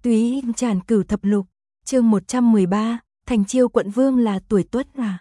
Túy Tràn Cửu Thập Lục, chương 113, Thành Chiêu quận vương là tuổi Tuất à.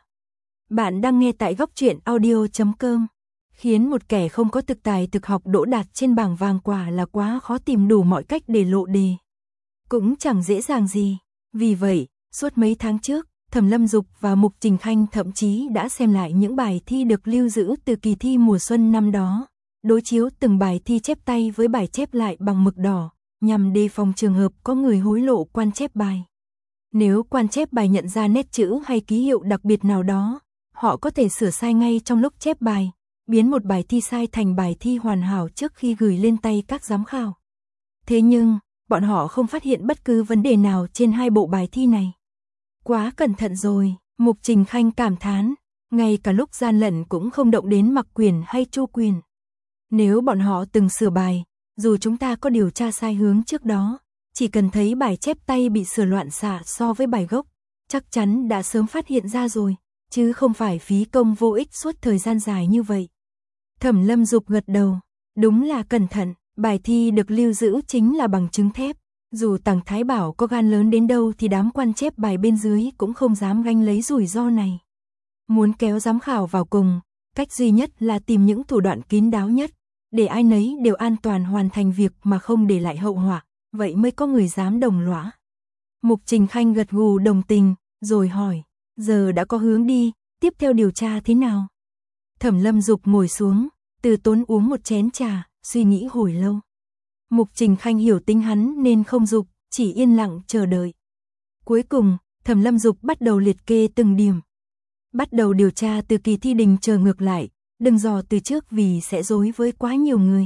Bạn đang nghe tại góc truyện audio.com. Khiến một kẻ không có thực tài thực học đỗ đạt trên bảng vàng quả là quá khó tìm đủ mọi cách để lộ đề. Cũng chẳng dễ dàng gì. Vì vậy, suốt mấy tháng trước, Thẩm Lâm Dục và Mục Trình Khanh thậm chí đã xem lại những bài thi được lưu giữ từ kỳ thi mùa xuân năm đó, đối chiếu từng bài thi chép tay với bài chép lại bằng mực đỏ, nhằm đề phòng trường hợp có người hối lộ quan chép bài. Nếu quan chép bài nhận ra nét chữ hay ký hiệu đặc biệt nào đó, họ có thể sửa sai ngay trong lúc chép bài, biến một bài thi sai thành bài thi hoàn hảo trước khi gửi lên tay các giám khảo. Thế nhưng, bọn họ không phát hiện bất cứ vấn đề nào trên hai bộ bài thi này. Quá cẩn thận rồi, Mục Trình Khanh cảm thán, ngay cả lúc gian lận cũng không động đến Mặc Quyền hay Chu Quyền. Nếu bọn họ từng sửa bài, dù chúng ta có điều tra sai hướng trước đó, chỉ cần thấy bài chép tay bị sửa loạn xạ so với bài gốc, chắc chắn đã sớm phát hiện ra rồi, chứ không phải phí công vô ích suốt thời gian dài như vậy. Thẩm Lâm Dục gật đầu, đúng là cẩn thận, bài thi được lưu giữ chính là bằng chứng thép. Dù Tằng Thái Bảo có gan lớn đến đâu thì đám quan chép bài bên dưới cũng không dám gánh lấy rủi ro này. Muốn kéo giám khảo vào cùng, cách duy nhất là tìm những thủ đoạn kín đáo nhất, để ai nấy đều an toàn hoàn thành việc mà không để lại hậu họa, vậy mới có người dám đồng lõa. Mục Trình Khanh gật gù đồng tình, rồi hỏi, giờ đã có hướng đi, tiếp theo điều tra thế nào? Thẩm Lâm Dục ngồi xuống, từ tốn uống một chén trà, suy nghĩ hồi lâu. Mục Trình Khanh hiểu tính hắn nên không dục, chỉ yên lặng chờ đợi. Cuối cùng, Thẩm Lâm Dục bắt đầu liệt kê từng điểm. Bắt đầu điều tra từ kỳ thi đình chờ ngược lại, đừng dò từ trước vì sẽ rối với quá nhiều người.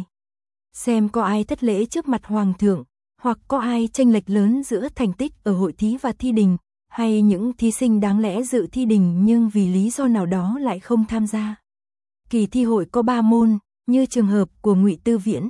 Xem có ai thất lễ trước mặt hoàng thượng, hoặc có ai chênh lệch lớn giữa thành tích ở hội thí và thi đình, hay những thí sinh đáng lẽ dự thi đình nhưng vì lý do nào đó lại không tham gia. Kỳ thi hội có 3 môn, như trường hợp của Ngụy Tư Viễn.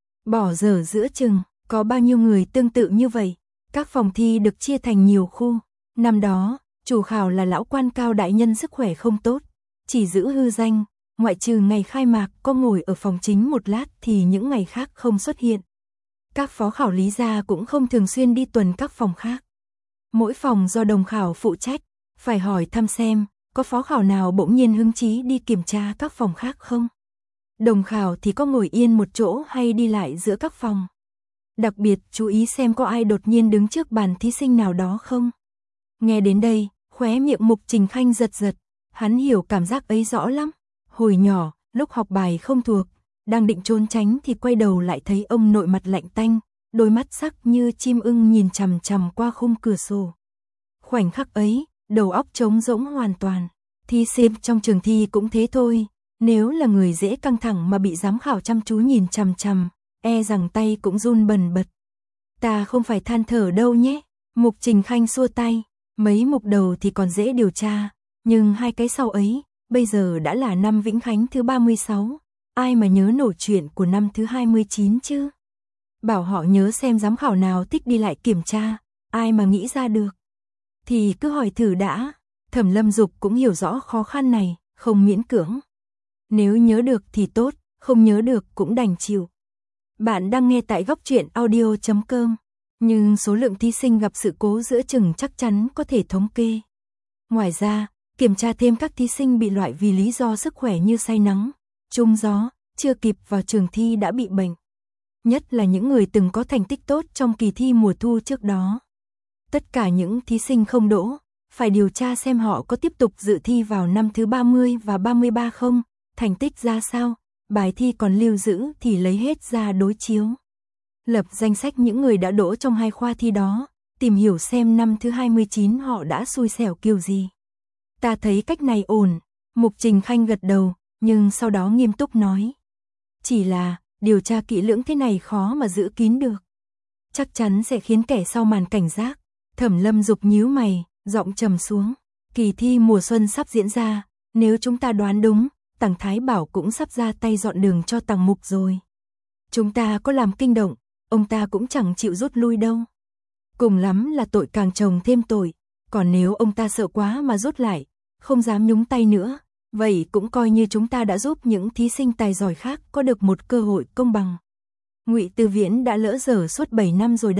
Bỏ dở giữa chừng, có bao nhiêu người tương tự như vậy. Các phòng thi được chia thành nhiều khu. Năm đó, chủ khảo là lão quan cao đại nhân sức khỏe không tốt, chỉ giữ hư danh, ngoại trừ ngày khai mạc có ngồi ở phòng chính một lát thì những ngày khác không xuất hiện. Các phó khảo lý gia cũng không thường xuyên đi tuần các phòng khác. Mỗi phòng do đồng khảo phụ trách, phải hỏi thăm xem, có phó khảo nào bỗng nhiên hứng chí đi kiểm tra các phòng khác không? Đồng khảo thì có ngồi yên một chỗ hay đi lại giữa các phòng. Đặc biệt chú ý xem có ai đột nhiên đứng trước bàn thí sinh nào đó không. Nghe đến đây, khóe miệng Mục Trình Khanh giật giật, hắn hiểu cảm giác ấy rõ lắm. Hồi nhỏ, lúc học bài không thuộc, đang định trốn tránh thì quay đầu lại thấy ông nội mặt lạnh tanh, đôi mắt sắc như chim ưng nhìn chằm chằm qua khung cửa sổ. Khoảnh khắc ấy, đầu óc trống rỗng hoàn toàn. Thí sinh trong trường thi cũng thế thôi. Nếu là người dễ căng thẳng mà bị giám khảo chăm chú nhìn chằm chằm, e rằng tay cũng run bần bật. Ta không phải than thở đâu nhé. Mục Trình Khanh xua tay, mấy mục đầu thì còn dễ điều tra, nhưng hai cái sau ấy, bây giờ đã là năm Vĩnh Khánh thứ 36, ai mà nhớ nổi chuyện của năm thứ 29 chứ? Bảo họ nhớ xem giám khảo nào thích đi lại kiểm tra, ai mà nghĩ ra được. Thì cứ hỏi thử đã. Thẩm Lâm Dục cũng hiểu rõ khó khăn này, không miễn cưỡng. Nếu nhớ được thì tốt, không nhớ được cũng đành chịu. Bạn đang nghe tại góc truyện audio.com, nhưng số lượng thí sinh gặp sự cố giữa chừng chắc chắn có thể thống kê. Ngoài ra, kiểm tra thêm các thí sinh bị loại vì lý do sức khỏe như say nắng, trúng gió, chưa kịp vào trường thi đã bị bệnh. Nhất là những người từng có thành tích tốt trong kỳ thi mùa thu trước đó. Tất cả những thí sinh không đỗ, phải điều tra xem họ có tiếp tục dự thi vào năm thứ 30 và 33 không, thành tích ra sao, bài thi còn lưu giữ thì lấy hết ra đối chiếu. Lập danh sách những người đã đỗ trong hai khoa thi đó, tìm hiểu xem năm thứ 29 họ đã xui xẻo kiểu gì. Ta thấy cách này ổn, Mục Trình Khanh gật đầu, nhưng sau đó nghiêm túc nói. Chỉ là, điều tra kỹ lưỡng thế này khó mà giữ kín được. Chắc chắn sẽ khiến kẻ sau màn cảnh giác. Thẩm Lâm Dục nhíu mày, giọng trầm xuống. Kỳ thi mùa xuân sắp diễn ra, nếu chúng ta đoán đúng, Tằng Thái Bảo cũng sắp ra tay dọn đường cho Tằng Mục rồi. Chúng ta có làm kinh động, ông ta cũng chẳng chịu rút lui đâu. Cùng lắm là tội càng chồng thêm tội, còn nếu ông ta sợ quá mà rút lại, không dám nhúng tay nữa, vậy cũng coi như chúng ta đã giúp những thí sinh tài giỏi khác có được một cơ hội công bằng. Ngụy Tư Viễn đã lỡ dở suốt 7 năm rồi đấy.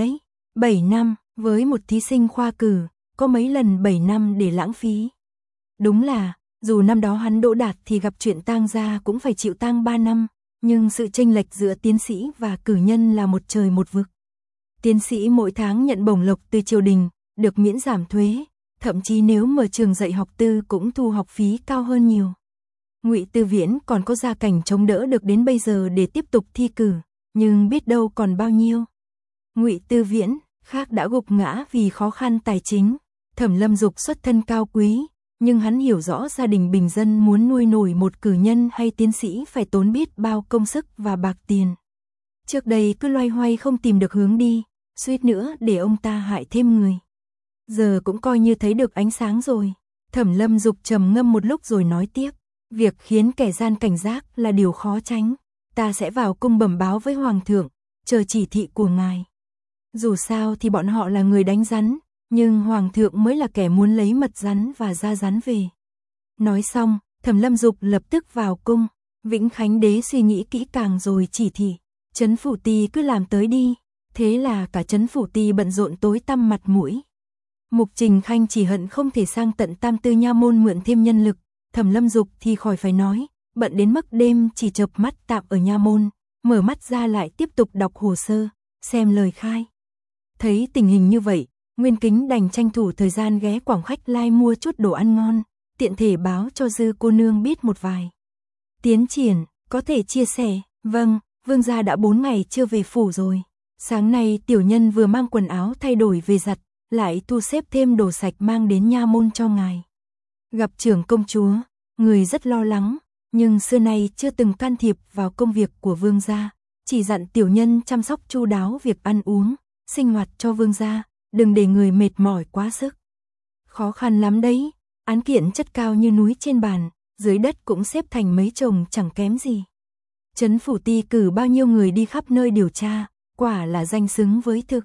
7 năm, với một thí sinh khoa cử, có mấy lần 7 năm để lãng phí. Đúng là, dù năm đó hắn đỗ đạt thì gặp chuyện tang gia cũng phải chịu tang 3 năm, nhưng sự chênh lệch giữa tiến sĩ và cử nhân là một trời một vực. Tiến sĩ mỗi tháng nhận bổng lộc từ triều đình, được miễn giảm thuế, thậm chí nếu mở trường dạy học tư cũng thu học phí cao hơn nhiều. Ngụy Tư Viễn còn có gia cảnh chống đỡ được đến bây giờ để tiếp tục thi cử, nhưng biết đâu còn bao nhiêu. Ngụy Tư Viễn khác đã gục ngã vì khó khăn tài chính. Thẩm Lâm Dục xuất thân cao quý, nhưng hắn hiểu rõ gia đình bình dân muốn nuôi nổi một cử nhân hay tiến sĩ phải tốn biết bao công sức và bạc tiền. Trước đây cứ loay hoay không tìm được hướng đi, suýt nữa để ông ta hại thêm người. Giờ cũng coi như thấy được ánh sáng rồi. Thẩm Lâm Dục trầm ngâm một lúc rồi nói tiếp, việc khiến kẻ gian cảnh giác là điều khó tránh. Ta sẽ vào cung bẩm báo với Hoàng thượng, chờ chỉ thị của ngài. Dù sao thì bọn họ là người đánh rắn, nhưng Hoàng thượng mới là kẻ muốn lấy mật rắn và da rắn về. Nói xong, Thẩm Lâm Dục lập tức vào cung. Vĩnh Khánh đế suy nghĩ kỹ càng rồi chỉ thị, Trấn Phủ Ty cứ làm tới đi. Thế là cả Trấn Phủ Ty bận rộn tối tăm mặt mũi. Mục Trình Khanh chỉ hận không thể sang tận Tam Tư Nha môn mượn thêm nhân lực. Thẩm Lâm Dục thì khỏi phải nói, bận đến mức đêm chỉ chợp mắt tạm ở nha môn, mở mắt ra lại tiếp tục đọc hồ sơ, xem lời khai. Thấy tình hình như vậy, Nguyên Kính đành tranh thủ thời gian ghé Quảng Khách Lai mua chút đồ ăn ngon, tiện thể báo cho Dư cô nương biết một vài tiến triển, có thể chia sẻ. Vâng, vương gia đã 4 ngày chưa về phủ rồi. Sáng nay tiểu nhân vừa mang quần áo thay đổi về giặt, lại thu xếp thêm đồ sạch mang đến nha môn cho ngài. Gặp trưởng công chúa, người rất lo lắng, nhưng xưa nay chưa từng can thiệp vào công việc của vương gia, chỉ dặn tiểu nhân chăm sóc chu đáo việc ăn uống, sinh hoạt cho vương gia, đừng để người mệt mỏi quá sức. Khó khăn lắm đấy, án kiện chất cao như núi trên bàn, dưới đất cũng xếp thành mấy chồng chẳng kém gì. Trấn Phủ Ty cử bao nhiêu người đi khắp nơi điều tra, quả là danh xứng với thực.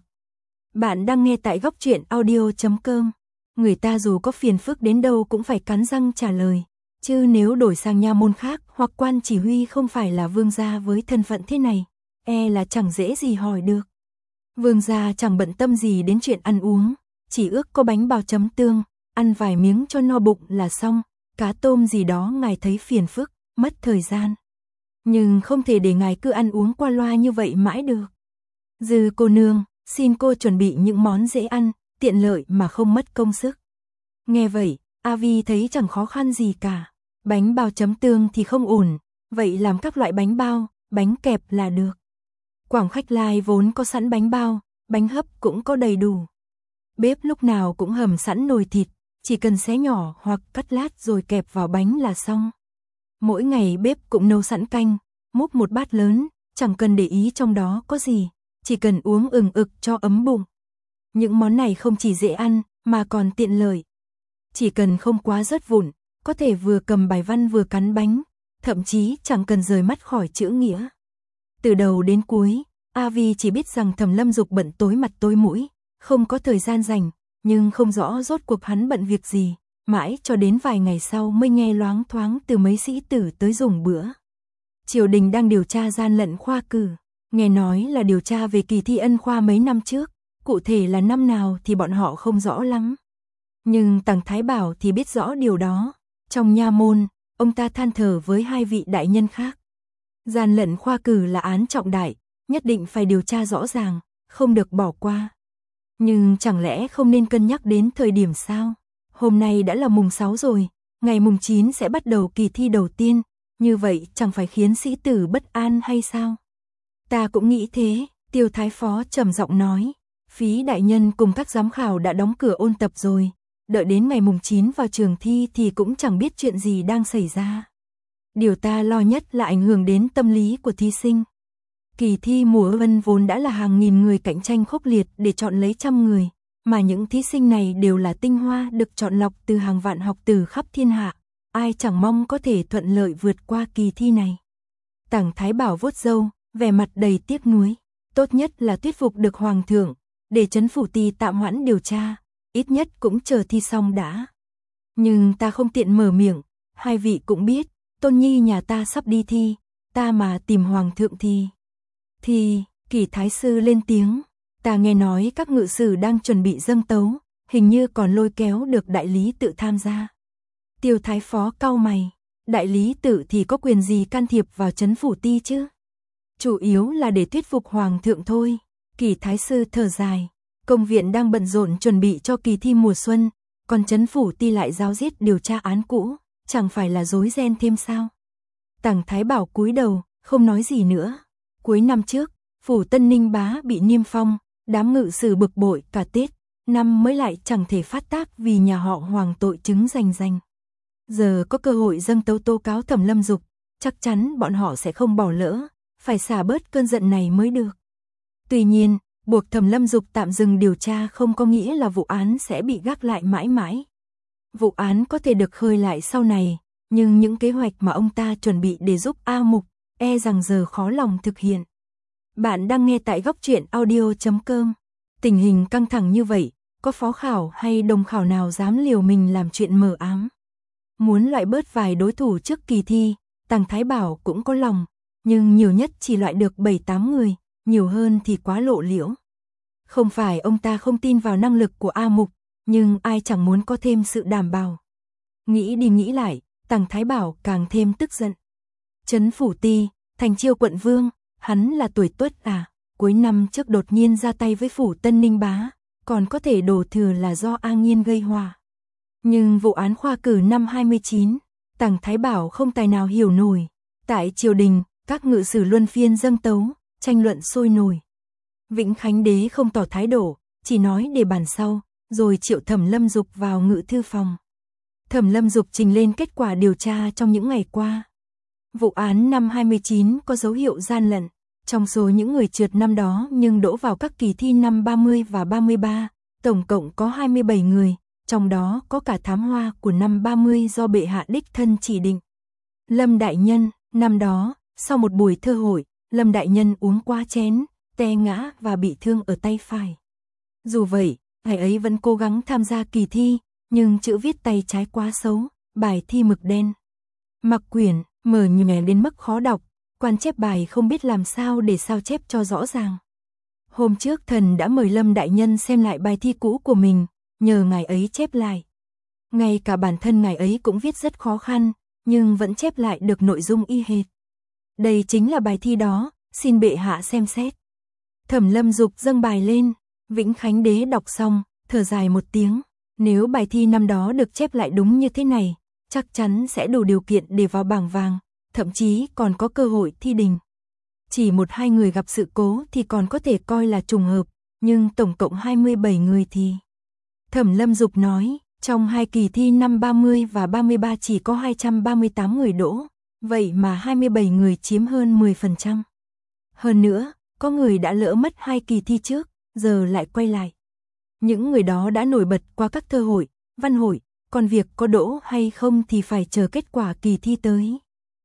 Bạn đang nghe tại góc truyện audio.com. Người ta dù có phiền phức đến đâu cũng phải cắn răng trả lời, chứ nếu đổi sang nha môn khác hoặc quan chỉ huy không phải là vương gia với thân phận thế này, là chẳng dễ gì hỏi được. Vương gia chẳng bận tâm gì đến chuyện ăn uống, chỉ ước có bánh bao chấm tương, ăn vài miếng cho no bụng là xong, cá tôm gì đó ngài thấy phiền phức, mất thời gian. Nhưng không thể để ngài cứ ăn uống qua loa như vậy mãi được. Dư cô nương, xin cô chuẩn bị những món dễ ăn, tiện lợi mà không mất công sức. Nghe vậy, A Vi thấy chẳng khó khăn gì cả. Bánh bao chấm tương thì không ổn, vậy làm các loại bánh bao, bánh kẹp là được. Quảng Khách Lai vốn có sẵn bánh bao, bánh hấp cũng có đầy đủ. Bếp lúc nào cũng hầm sẵn nồi thịt, chỉ cần xé nhỏ hoặc cắt lát rồi kẹp vào bánh là xong. Mỗi ngày bếp cũng nấu sẵn canh, múc một bát lớn, chẳng cần để ý trong đó có gì, chỉ cần uống ừng ực cho ấm bụng. Những món này không chỉ dễ ăn, mà còn tiện lợi. Chỉ cần không quá rớt vụn, có thể vừa cầm bài văn vừa cắn bánh, thậm chí chẳng cần rời mắt khỏi chữ nghĩa. Từ đầu đến cuối, A Vi chỉ biết rằng Thẩm Lâm Dục bận tối mặt tối mũi, không có thời gian rảnh, nhưng không rõ rốt cuộc hắn bận việc gì, mãi cho đến vài ngày sau mới nghe loáng thoáng từ mấy sĩ tử tới dùng bữa. Triều đình đang điều tra gian lận khoa cử, nghe nói là điều tra về kỳ thi ân khoa mấy năm trước, cụ thể là năm nào thì bọn họ không rõ lắm. Nhưng Tằng Thái Bảo thì biết rõ điều đó. Trong nha môn, ông ta than thở với hai vị đại nhân khác. Gian lận khoa cử là án trọng đại, nhất định phải điều tra rõ ràng, không được bỏ qua. Nhưng chẳng lẽ không nên cân nhắc đến thời điểm sao? Hôm nay đã là mùng 6 rồi, ngày mùng 9 sẽ bắt đầu kỳ thi đầu tiên, như vậy chẳng phải khiến sĩ tử bất an hay sao? Ta cũng nghĩ thế, Tiêu Thái Phó trầm giọng nói. Phí đại nhân cùng các giám khảo đã đóng cửa ôn tập rồi, đợi đến ngày mùng 9 vào trường thi thì cũng chẳng biết chuyện gì đang xảy ra. Điều ta lo nhất là ảnh hưởng đến tâm lý của thí sinh. Kỳ thi mùa Ân vốn đã là hàng nghìn người cạnh tranh khốc liệt để chọn lấy trăm người, mà những thí sinh này đều là tinh hoa được chọn lọc từ hàng vạn học tử khắp thiên hạ, ai chẳng mong có thể thuận lợi vượt qua kỳ thi này. Tằng Thái Bảo vuốt râu, vẻ mặt đầy tiếc nuối, tốt nhất là thuyết phục được Hoàng thượng, để Trấn Phủ Ty tạm hoãn điều tra, ít nhất cũng chờ thi xong đã. Nhưng ta không tiện mở miệng, hai vị cũng biết, Tôn Nhi nhà ta sắp đi thi, ta mà tìm Hoàng thượng thì... Kỷ Thái Sư lên tiếng, Ta nghe nói các ngự sử đang chuẩn bị dâng tấu, hình như còn lôi kéo được đại lý tự tham gia. Tiêu Thái Phó cau mày, đại lý tự thì có quyền gì can thiệp vào trấn phủ ti chứ? Chủ yếu là để thuyết phục hoàng thượng thôi. Kỳ thái sư thở dài, công viện đang bận rộn chuẩn bị cho kỳ thi mùa xuân, còn trấn phủ ti lại giáo diết điều tra án cũ, chẳng phải là rối ren thêm sao? Tằng Thái Bảo cúi đầu, không nói gì nữa. Cuối năm trước, phủ Tân Ninh Bá bị niêm phong, đám ngự sử bực bội cả Tết, năm mới lại chẳng thể phát tác vì nhà họ Hoàng tội chứng rành rành. Giờ có cơ hội dâng tấu tố cáo Thẩm Lâm Dục, chắc chắn bọn họ sẽ không bỏ lỡ, phải xả bớt cơn giận này mới được. Tuy nhiên, buộc Thẩm Lâm Dục tạm dừng điều tra không có nghĩa là vụ án sẽ bị gác lại mãi mãi. Vụ án có thể được khơi lại sau này, nhưng những kế hoạch mà ông ta chuẩn bị để giúp A Mục, e rằng giờ khó lòng thực hiện. Bạn đang nghe tại góc truyện audio.com. Tình hình căng thẳng như vậy, có phó khảo hay đồng khảo nào dám liều mình làm chuyện mờ ám? Muốn loại bớt vài đối thủ trước kỳ thi, Tằng Thái Bảo cũng có lòng, nhưng nhiều nhất chỉ loại được 7-8 người, nhiều hơn thì quá lộ liễu. Không phải ông ta không tin vào năng lực của A Mục, nhưng ai chẳng muốn có thêm sự đảm bảo. Nghĩ đi nghĩ lại, Tằng Thái Bảo càng thêm tức giận. Trấn phủ ti, Thành Chiêu quận vương, hắn là tuổi Tuất à, cuối năm trước đột nhiên ra tay với phủ Tân Ninh Bá, còn có thể đổ thừa là do A Nghiên gây họa. Nhưng vụ án khoa cử năm 29, Tằng Thái Bảo không tài nào hiểu nổi. Tại triều đình, các ngự sử luân phiên dâng tấu, tranh luận sôi nổi. Vĩnh Khánh Đế không tỏ thái độ, chỉ nói để bàn sau, rồi triệu Thẩm Lâm Dục vào ngự thư phòng. Thẩm Lâm Dục trình lên kết quả điều tra trong những ngày qua. Vụ án năm 29 có dấu hiệu gian lận. Trong số những người trượt năm đó nhưng đỗ vào các kỳ thi năm 30 và 33, tổng cộng có 27 người, trong đó có cả thám hoa của năm 30 do bệ hạ đích thân chỉ định. Lâm đại nhân, năm đó, sau một buổi thơ hội, Lâm đại nhân uống quá chén, té ngã và bị thương ở tay phải. Dù vậy, ngài ấy vẫn cố gắng tham gia kỳ thi, nhưng chữ viết tay trái quá xấu, bài thi mực đen. Mặc quyển, mờ nhòe đến mức khó đọc, quan chép bài không biết làm sao để sao chép cho rõ ràng. Hôm trước thần đã mời Lâm đại nhân xem lại bài thi cũ của mình, nhờ ngài ấy chép lại. Ngay cả bản thân ngài ấy cũng viết rất khó khăn, nhưng vẫn chép lại được nội dung y hệt. Đây chính là bài thi đó, xin bệ hạ xem xét. Thẩm Lâm Dục dâng bài lên, Vĩnh Khánh Đế đọc xong, thở dài một tiếng. Nếu bài thi năm đó được chép lại đúng như thế này, chắc chắn sẽ đủ điều kiện để vào bảng vàng, thậm chí còn có cơ hội thi đình. Chỉ 1-2 người gặp sự cố thì còn có thể coi là trùng hợp, nhưng tổng cộng 27 người thì... Thẩm Lâm Dục nói, trong 2 kỳ thi năm 30 và 33 chỉ có 238 người đỗ, vậy mà 27 người chiếm hơn 10%. Hơn nữa, có người đã lỡ mất 2 kỳ thi trước, giờ lại quay lại. Những người đó đã nổi bật qua các thơ hội, văn hội, còn việc có đỗ hay không thì phải chờ kết quả kỳ thi tới.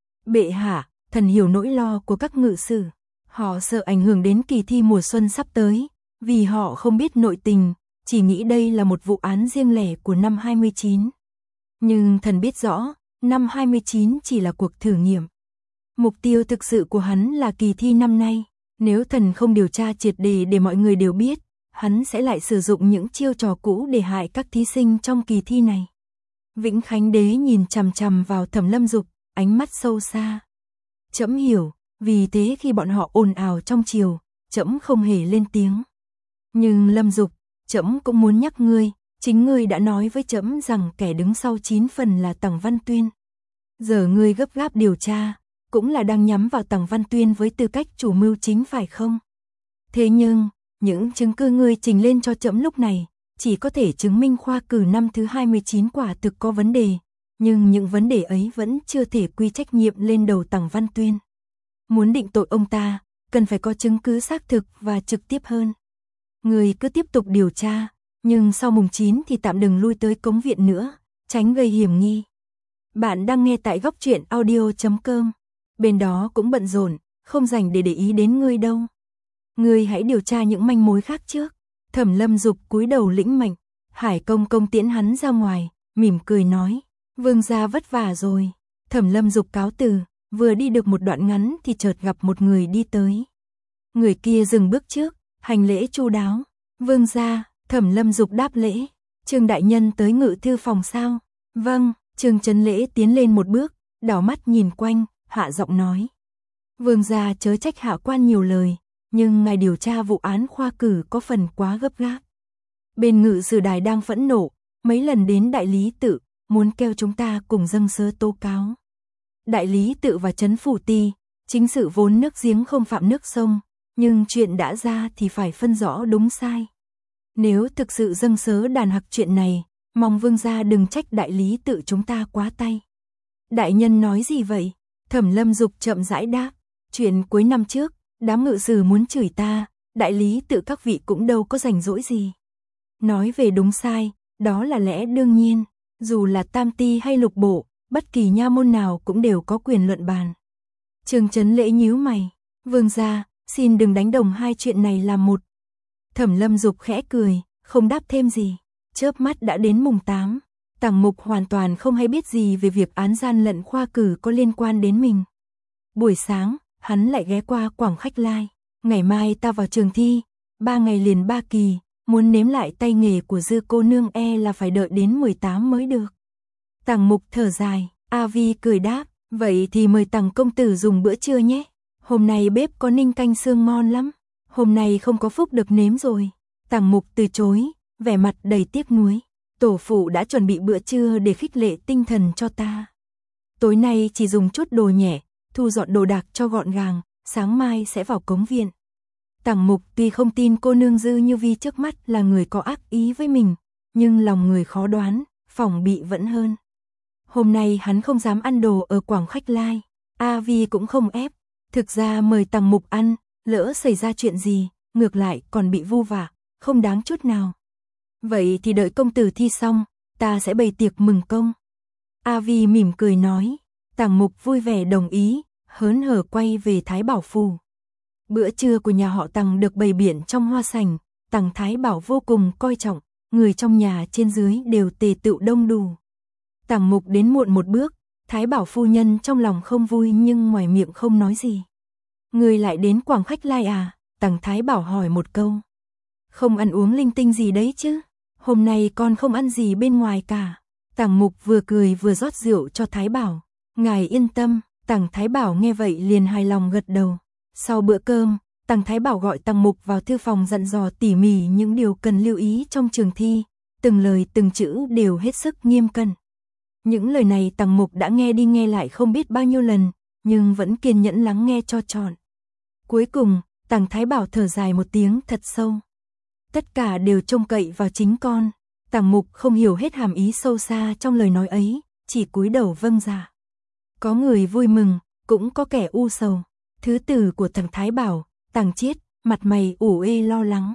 Bệ hạ, thần hiểu nỗi lo của các ngự sử. Họ sợ ảnh hưởng đến kỳ thi mùa xuân sắp tới, vì họ không biết nội tình, chỉ nghĩ đây là một vụ án riêng lẻ của năm 29. Nhưng thần biết rõ, năm 29 chỉ là cuộc thử nghiệm. Mục tiêu thực sự của hắn là kỳ thi năm nay. Nếu thần không điều tra triệt để mọi người đều biết, hắn sẽ lại sử dụng những chiêu trò cũ để hại các thí sinh trong kỳ thi này. Vĩnh Khánh Đế nhìn chằm chằm vào Thẩm Lâm Dục, ánh mắt sâu xa. Trẫm hiểu, vì thế khi bọn họ ồn ào trong triều, trẫm không hề lên tiếng. Nhưng Lâm Dục, trẫm cũng muốn nhắc ngươi, chính ngươi đã nói với trẫm rằng kẻ đứng sau 9 phần là Tằng Văn Tuyên. Giờ ngươi gấp gáp điều tra, cũng là đang nhắm vào Tằng Văn Tuyên với tư cách chủ mưu chính phải không? Thế nhưng, những chứng cứ ngươi trình lên cho trẫm lúc này, chỉ có thể chứng minh khoa cử năm thứ 29 quả thực có vấn đề, nhưng những vấn đề ấy vẫn chưa thể quy trách nhiệm lên đầu Tằng Văn Tuyên. Muốn định tội ông ta, cần phải có chứng cứ xác thực và trực tiếp hơn. Ngươi cứ tiếp tục điều tra, nhưng sau mùng 9 thì tạm đừng lui tới cống viện nữa, tránh gây hiểm nghi. Bạn đang nghe tại góc truyện audio.com. Bên đó cũng bận rộn, không rảnh để ý đến ngươi đâu. Ngươi hãy điều tra những manh mối khác trước. Thẩm Lâm Dục cúi đầu lĩnh mệnh. Hải Công công tiễn hắn ra ngoài, mỉm cười nói, vương gia vất vả rồi. Thẩm Lâm Dục cáo từ, vừa đi được một đoạn ngắn thì chợt gặp một người đi tới. Người kia dừng bước trước, hành lễ chu đáo. Vương gia, Thẩm Lâm Dục đáp lễ. Trương đại nhân tới ngự thư phòng sao? Vâng, Trương Chấn Lễ tiến lên một bước, đảo mắt nhìn quanh, hạ giọng nói. Vương gia chớ trách hạ quan nhiều lời, nhưng ngài điều tra vụ án khoa cử có phần quá gấp gáp. Bên ngự sử đài đang phẫn nộ, mấy lần đến đại lý tự, muốn kêu chúng ta cùng dâng sớ tố cáo. Đại lý tự và trấn phủ ty, chính sự vốn nước giếng không phạm nước sông, nhưng chuyện đã ra thì phải phân rõ đúng sai. Nếu thực sự dâng sớ đàn hặc chuyện này, mong vương gia đừng trách đại lý tự chúng ta quá tay. Đại nhân nói gì vậy? Thẩm Lâm Dục chậm rãi đáp. Chuyện cuối năm trước, đám ngự sử muốn chửi ta, đại lý tự các vị cũng đâu có rảnh rỗi gì. Nói về đúng sai, đó là lẽ đương nhiên, dù là tam ty hay lục bộ, bất kỳ nha môn nào cũng đều có quyền luận bàn. Trương Chấn Lễ nhíu mày, vương gia, xin đừng đánh đồng hai chuyện này làm một. Thẩm Lâm Dục khẽ cười, không đáp thêm gì, chớp mắt đã đến mùng 8, Tằng Mục hoàn toàn không hay biết gì về việc án gian lận khoa cử có liên quan đến mình. Buổi sáng, hắn lại ghé qua Quảng Khách Lai, ngày mai ta vào trường thi, 3 ngày liền 3 kỳ, muốn nếm lại tay nghề của Dư cô nương là phải đợi đến 18 mới được. Tằng Mục thở dài, A Vi cười đáp, vậy thì mời Tằng công tử dùng bữa trưa nhé, hôm nay bếp có ninh canh xương ngon lắm, hôm nay không có phúc được nếm rồi. Tằng Mục từ chối, vẻ mặt đầy tiếc nuối, tổ phụ đã chuẩn bị bữa trưa để khích lệ tinh thần cho ta. Tối nay chỉ dùng chút đồ nhẹ, thu dọn đồ đạc cho gọn gàng, sáng mai sẽ vào cống viện. Tằng Mục tuy không tin cô nương Dư Như Vi trước mắt là người có ác ý với mình, nhưng lòng người khó đoán, phỏng bị vẫn hơn. Hôm nay hắn không dám ăn đồ ở Quảng Khách Lai, A Vi cũng không ép, thực ra mời Tằng Mục ăn, lỡ xảy ra chuyện gì, ngược lại còn bị vu vạ, không đáng chút nào. Vậy thì đợi công tử thi xong, ta sẽ bày tiệc mừng công. A Vi mỉm cười nói, Tằng Mục vui vẻ đồng ý, hớn hở quay về Thái Bảo phủ. Bữa trưa của nhà họ Tằng được bày biện trong hoa sảnh, Tằng Thái Bảo vô cùng coi trọng, người trong nhà trên dưới đều tề tựu đông đủ. Tằng Mục đến muộn một bước, Thái Bảo phu nhân trong lòng không vui nhưng ngoài miệng không nói gì. Người lại đến Quảng Khách Lai à? Tằng Thái Bảo hỏi một câu. Không ăn uống linh tinh gì đấy chứ? Hôm nay con không ăn gì bên ngoài cả. Tằng Mục vừa cười vừa rót rượu cho Thái Bảo. Ngài yên tâm. Tằng Thái Bảo nghe vậy liền hài lòng gật đầu. Sau bữa cơm, Tằng Thái Bảo gọi Tằng Mục vào thư phòng dặn dò tỉ mỉ những điều cần lưu ý trong trường thi. Từng lời từng chữ đều hết sức nghiêm cẩn. Những lời này Tằng Mục đã nghe đi nghe lại không biết bao nhiêu lần, nhưng vẫn kiên nhẫn lắng nghe cho trọn. Cuối cùng, Tằng Thái Bảo thở dài một tiếng thật sâu. Tất cả đều trông cậy vào chính con. Tằng Mục không hiểu hết hàm ý sâu xa trong lời nói ấy, chỉ cúi đầu vâng dạ. Có người vui mừng, cũng có kẻ u sầu. Thứ tử của Tằng Thái Bảo, Tằng Chiết, mặt mày ủ ê lo lắng.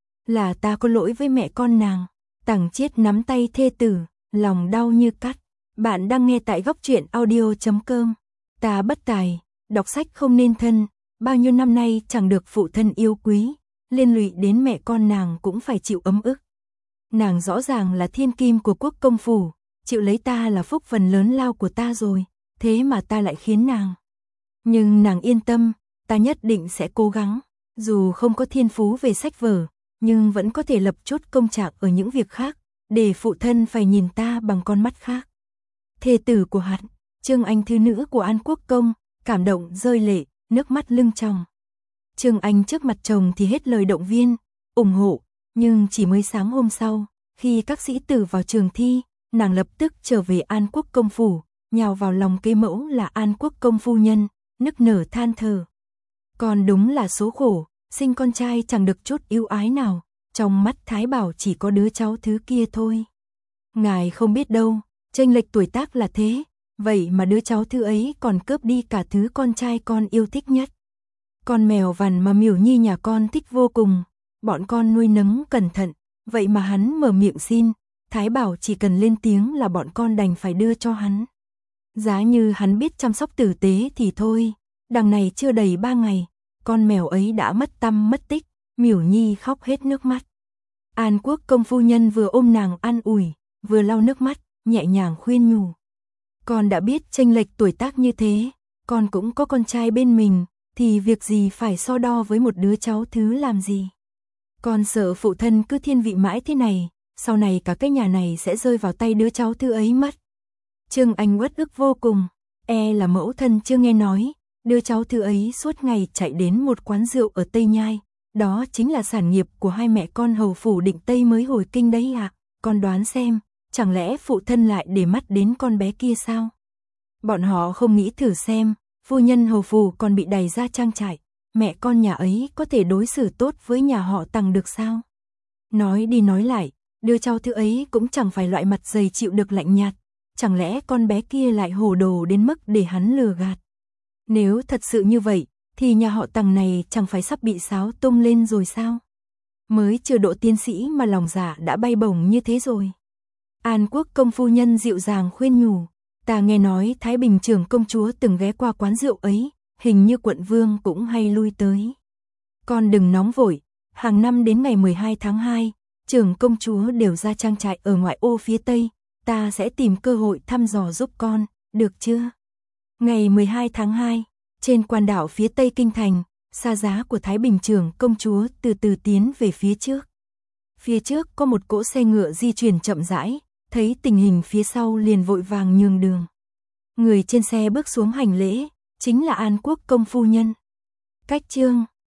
Là ta có lỗi với mẹ con nàng. Tằng Chiết nắm tay thê tử, lòng đau như cắt. Bạn đang nghe tại góc truyện audio.com. Ta bất tài, đọc sách không nên thân, bao nhiêu năm nay chẳng được phụ thân yêu quý, liên lụy đến mẹ con nàng cũng phải chịu ấm ức. Nàng rõ ràng là thiên kim của quốc công phủ, chịu lấy ta là phúc phần lớn lao của ta rồi, thế mà ta lại khiến nàng. Nhưng nàng yên tâm, ta nhất định sẽ cố gắng, dù không có thiên phú về sách vở, nhưng vẫn có thể lập chút công trạng ở những việc khác, để phụ thân phải nhìn ta bằng con mắt khác. Thê tử của hắn, Trương Anh thư nữ của An Quốc công, cảm động rơi lệ, nước mắt lưng tròng. Trương Anh trước mặt chồng thì hết lời động viên, ủng hộ, nhưng chỉ mới sáng hôm sau, khi các sĩ tử vào trường thi, nàng lập tức trở về An Quốc công phủ, nhào vào lòng cây mẫu là An Quốc công phu nhân, nức nở than thở. Còn đúng là số khổ, sinh con trai chẳng được chút ưu ái nào, trong mắt Thái Bảo chỉ có đứa cháu thứ kia thôi. Ngài không biết đâu, chênh lệch tuổi tác là thế, vậy mà đứa cháu thứ ấy còn cướp đi cả thứ con trai con yêu thích nhất. Con mèo vằn mà Miểu Nhi nhà con thích vô cùng, bọn con nuôi nấng cẩn thận, vậy mà hắn mở miệng xin, Thái Bảo chỉ cần lên tiếng là bọn con đành phải đưa cho hắn. Giá như hắn biết chăm sóc tử tế thì thôi, đằng này chưa đầy 3 ngày, con mèo ấy đã mất tăm mất tích, Miểu Nhi khóc hết nước mắt. An Quốc công phu nhân vừa ôm nàng an ủi, vừa lau nước mắt, nhẹ nhàng khuyên nhủ. Con đã biết chênh lệch tuổi tác như thế, con cũng có con trai bên mình, thì việc gì phải so đo với một đứa cháu thứ làm gì. Con sợ phụ thân cứ thiên vị mãi thế này, sau này cả cái nhà này sẽ rơi vào tay đứa cháu thứ ấy mất. Trương Anh uất ức vô cùng, là mẫu thân chưa nghe nói, đứa cháu thứ ấy suốt ngày chạy đến một quán rượu ở Tây Nhai, đó chính là sản nghiệp của hai mẹ con hầu phủ Định Tây mới hồi kinh đấy ạ. Con đoán xem, chẳng lẽ phụ thân lại để mắt đến con bé kia sao? Bọn họ không nghĩ thử xem, phu nhân hầu phủ còn bị đày ra trang trại, mẹ con nhà ấy có thể đối xử tốt với nhà họ Tằng được sao? Nói đi nói lại, đứa cháu thứ ấy cũng chẳng phải loại mặt dày chịu được lạnh nhạt, chẳng lẽ con bé kia lại hồ đồ đến mức để hắn lừa gạt? Nếu thật sự như vậy, thì nhà họ Tằng này chẳng phải sắp bị xáo tung lên rồi sao? Mới chưa độ tiến sĩ mà lòng dạ đã bay bổng như thế rồi. An Quốc công phu nhân dịu dàng khuyên nhủ, ta nghe nói Thái Bình trưởng công chúa từng ghé qua quán rượu ấy, hình như quận vương cũng hay lui tới. Con đừng nóng vội, hàng năm đến ngày 12 tháng 2, trưởng công chúa đều ra trang trại ở ngoại ô phía Tây, ta sẽ tìm cơ hội thăm dò giúp con, được chưa? Ngày 12 tháng 2, trên quan đảo phía Tây Kinh Thành, xa giá của Thái Bình trưởng công chúa từ từ tiến về phía trước. Phía trước có một cỗ xe ngựa di chuyển chậm rãi, thấy tình hình phía sau liền vội vàng nhường đường. Người trên xe bước xuống hành lễ, chính là An Quốc công phu nhân. Cách chương